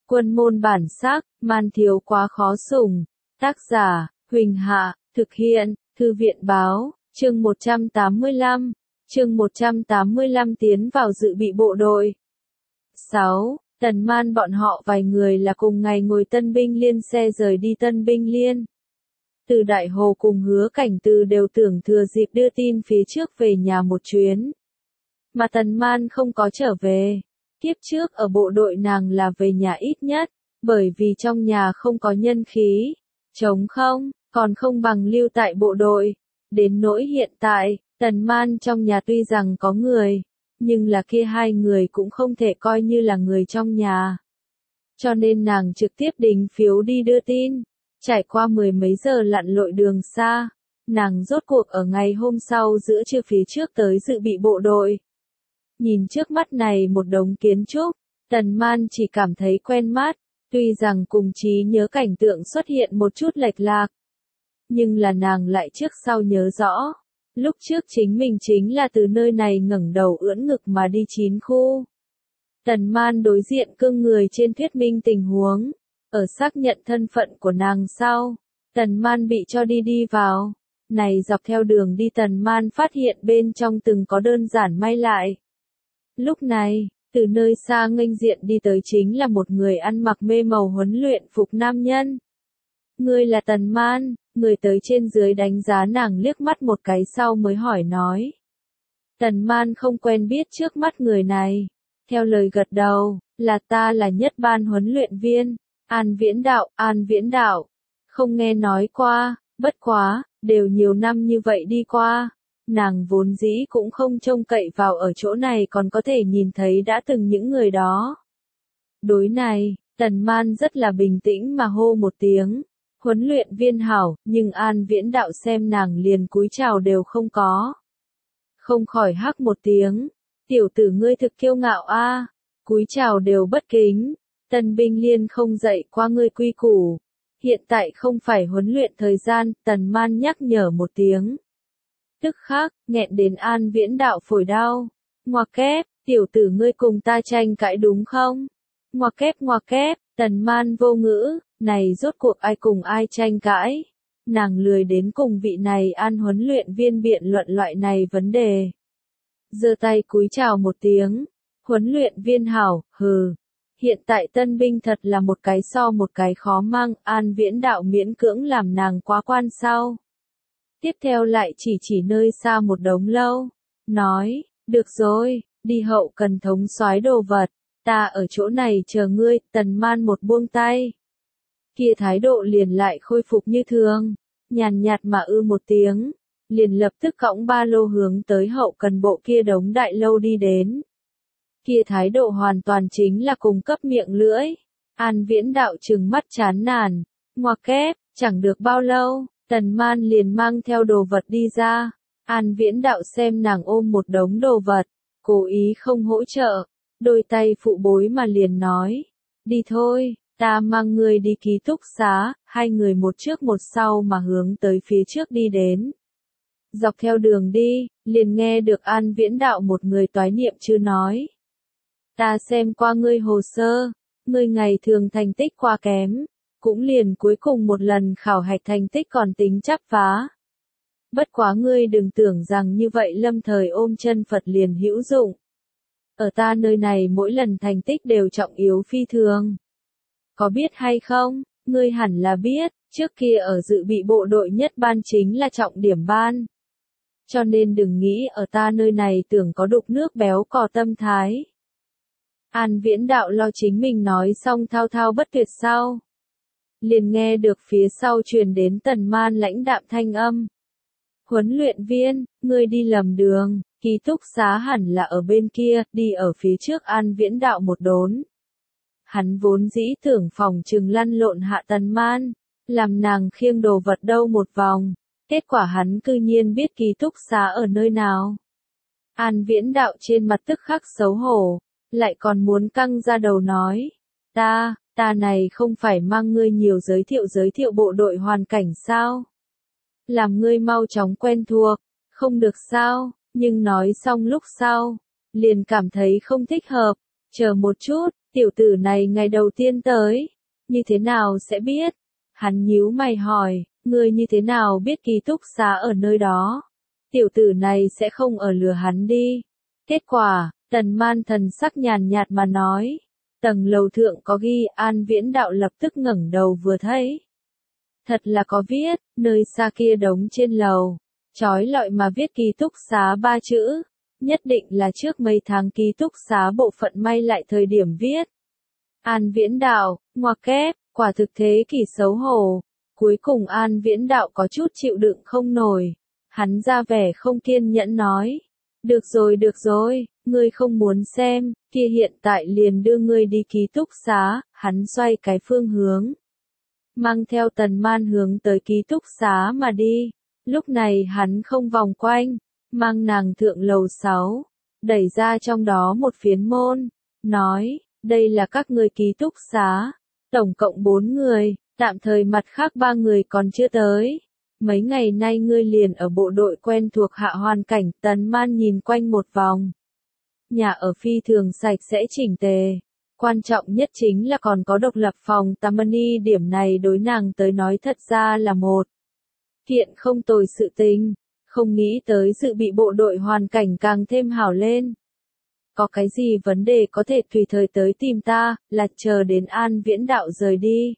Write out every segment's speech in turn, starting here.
Quân môn bản sắc, man thiếu quá khó sủng. Tác giả, Huỳnh Hạ, thực hiện, Thư viện báo, chương 185. Chương 185 tiến vào dự bị bộ đội. 6. Tần Man bọn họ vài người là cùng ngày ngồi Tân Binh Liên xe rời đi Tân Binh Liên. Từ Đại Hồ cùng Hứa Cảnh Từ đều tưởng thừa dịp đưa tin phía trước về nhà một chuyến. Mà Tần Man không có trở về. Kiếp trước ở bộ đội nàng là về nhà ít nhất, bởi vì trong nhà không có nhân khí, trống không, còn không bằng lưu tại bộ đội. Đến nỗi hiện tại, Tần Man trong nhà tuy rằng có người, nhưng là kia hai người cũng không thể coi như là người trong nhà. Cho nên nàng trực tiếp đính phiếu đi đưa tin. Trải qua mười mấy giờ lặn lội đường xa, nàng rốt cuộc ở ngày hôm sau giữa trưa phía trước tới dự bị bộ đội. Nhìn trước mắt này một đống kiến trúc, Tần Man chỉ cảm thấy quen mắt, tuy rằng cùng trí nhớ cảnh tượng xuất hiện một chút lệch lạc. Nhưng là nàng lại trước sau nhớ rõ, lúc trước chính mình chính là từ nơi này ngẩng đầu ưỡn ngực mà đi 9 khu. Tần Man đối diện cương người trên thuyết minh tình huống, ở xác nhận thân phận của nàng sau, Tần Man bị cho đi vào. Này dọc theo đường đi Tần Man phát hiện bên trong từng có đơn giản may lại. Lúc này, từ nơi xa nghênh diện đi tới chính là một người ăn mặc mê màu huấn luyện phục nam nhân. Ngươi là Tần Man, người tới trên dưới đánh giá nàng liếc mắt một cái sau mới hỏi nói. Tần Man không quen biết trước mắt người này. Theo lời gật đầu, là ta là nhất ban huấn luyện viên, An Viễn Đạo. Không nghe nói qua, bất quá, đều nhiều năm như vậy đi qua. Nàng vốn dĩ cũng không trông cậy vào ở chỗ này còn có thể nhìn thấy đã từng những người đó. Đối này, Tần Man rất là bình tĩnh mà hô một tiếng. Huấn luyện viên hảo, nhưng An Viễn Đạo xem nàng liền cúi chào đều không có. Không khỏi hắc một tiếng. Tiểu tử ngươi thực kiêu ngạo a, cúi chào đều bất kính. Tân Binh Liên không dạy qua ngươi quy củ. Hiện tại không phải huấn luyện thời gian, Tần Man nhắc nhở một tiếng. Tức khắc, nghẹn đến An Viễn Đạo phổi đau. Ngoặc kép, tiểu tử ngươi cùng ta tranh cãi đúng không? Ngoặc kép, Tần Man vô ngữ, này rốt cuộc ai cùng ai tranh cãi. Nàng lười đến cùng vị này An huấn luyện viên biện luận loại này vấn đề. Giơ tay cúi chào một tiếng. Huấn luyện viên hảo, hừ. Hiện tại tân binh thật là một cái so một cái khó mang, An Viễn Đạo miễn cưỡng làm nàng quá quan sau. Tiếp theo lại chỉ nơi xa một đống lâu. Nói, được rồi, đi hậu cần thống soái đồ vật. Ta ở chỗ này chờ ngươi, Tần Man một buông tay. Kia thái độ liền lại khôi phục như thường. Nhàn nhạt mà một tiếng. Liền lập tức cõng ba lô hướng tới hậu cần bộ kia đống đại lâu đi đến. Kia thái độ hoàn toàn chính là cung cấp miệng lưỡi. An Viễn Đạo trừng mắt chán nản. Ngoặc kép, chẳng được bao lâu, Tần Man liền mang theo đồ vật đi ra. An Viễn Đạo xem nàng ôm một đống đồ vật, cố ý không hỗ trợ, đôi tay phụ bối mà liền nói. Đi thôi, ta mang người đi ký túc xá, hai người một trước một sau mà hướng tới phía trước đi đến. Dọc theo đường đi, liền nghe được An Viễn Đạo một người toái niệm chưa nói. Ta xem qua ngươi hồ sơ, ngươi ngày thường thành tích quá kém, cũng liền cuối cùng một lần khảo hạch thành tích còn tính chắp vá. Bất quá ngươi đừng tưởng rằng như vậy lâm thời ôm chân Phật liền hữu dụng. Ở ta nơi này mỗi lần thành tích đều trọng yếu phi thường. Có biết hay không, ngươi hẳn là biết, trước kia ở dự bị bộ đội nhất ban chính là trọng điểm ban. Cho nên đừng nghĩ ở ta nơi này tưởng có đục nước béo cò tâm thái. An Viễn Đạo lo chính mình nói xong thao thao bất tuyệt sau. Liền nghe được phía sau truyền đến Tần Man lãnh đạm thanh âm. Huấn luyện viên, ngươi đi lầm đường, ký túc xá hẳn là ở bên kia, đi ở phía trước. An Viễn Đạo một đốn. Hắn vốn dĩ tưởng phòng trừng lăn lộn hạ Tần Man, làm nàng khiêng đồ vật đâu một vòng. Kết quả hắn cư nhiên biết ký túc xá ở nơi nào. An Viễn Đạo trên mặt tức khắc xấu hổ, lại còn muốn căng ra đầu nói. Ta này không phải mang ngươi nhiều giới thiệu bộ đội hoàn cảnh sao? Làm ngươi mau chóng quen thuộc, không được sao, nhưng nói xong lúc sau, liền cảm thấy không thích hợp. Chờ một chút, Tiểu tử này ngày đầu tiên tới, như thế nào sẽ biết? Hắn nhíu mày hỏi, ngươi như thế nào biết ký túc xá ở nơi đó? Tiểu tử này sẽ không ở lừa hắn đi. Kết quả, Tần Man thần sắc nhàn nhạt mà nói. Tầng lầu thượng có ghi, An Viễn Đạo lập tức ngẩng đầu vừa thấy. Thật là có viết, nơi xa kia đống trên lầu, chói lọi mà viết ký túc xá 3 chữ. Nhất định là trước mấy tháng ký túc xá bộ phận may lại thời điểm viết. An Viễn Đạo, ngoặc kép, quả thực thế kỷ xấu hổ. Cuối cùng An Viễn Đạo có chút chịu đựng không nổi. Hắn ra vẻ không kiên nhẫn nói. Được rồi, ngươi không muốn xem, kia hiện tại liền đưa ngươi đi ký túc xá, hắn xoay cái phương hướng. Mang theo Tần Man hướng tới ký túc xá mà đi. Lúc này hắn không vòng quanh, mang nàng thượng lầu 6, đẩy ra trong đó một phiến môn, nói, đây là các ngươi ký túc xá, tổng cộng 4 người, tạm thời mặt khác 3 người còn chưa tới. Mấy ngày nay ngươi liền ở bộ đội quen thuộc hạ hoàn cảnh. Tần Man nhìn quanh một vòng. Nhà ở phi thường sạch sẽ chỉnh tề. Quan trọng nhất chính là còn có độc lập phòng Tammany, điểm này đối nàng tới nói thật ra là một kiện không tồi sự tình. Không nghĩ tới sự bị bộ đội hoàn cảnh càng thêm hảo lên. Có cái gì vấn đề có thể tùy thời tới tìm ta, là chờ đến An Viễn Đạo rời đi.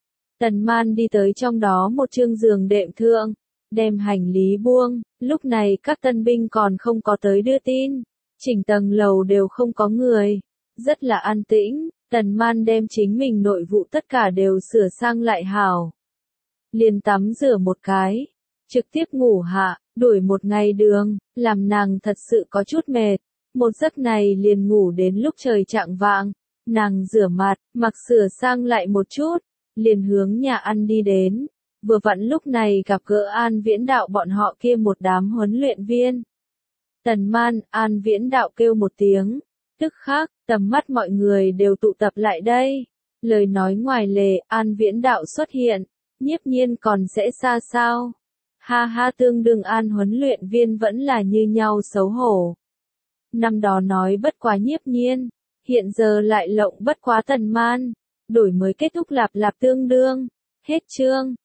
Tần Man đi tới trong đó một chương giường đệm thượng, đem hành lý buông, lúc này các tân binh còn không có tới đưa tin, chỉnh tầng lầu đều không có người, rất là an tĩnh. Tần Man đem chính mình nội vụ tất cả đều sửa sang lại hảo. Liền tắm rửa một cái, trực tiếp ngủ hạ, đuổi một ngày đường, làm nàng thật sự có chút mệt. Một giấc này liền ngủ đến lúc trời chạng vạng, nàng rửa mặt, mặc sửa sang lại một chút, liền hướng nhà ăn đi đến. Vừa vặn lúc này gặp gỡ An Viễn Đạo bọn họ kia một đám huấn luyện viên. Tần Man, An Viễn Đạo kêu một tiếng, tức khắc, tầm mắt mọi người đều tụ tập lại đây. Lời nói ngoài lề, An Viễn Đạo xuất hiện, Nhiếp Nhiên còn sẽ xa sao? Ha ha, tương đương An huấn luyện viên vẫn là như nhau xấu hổ. Năm đó nói bất quá Nhiếp Nhiên, hiện giờ lại lộng bất quá Tần Man. Đổi mới kết thúc lạp tương đương. Hết chương.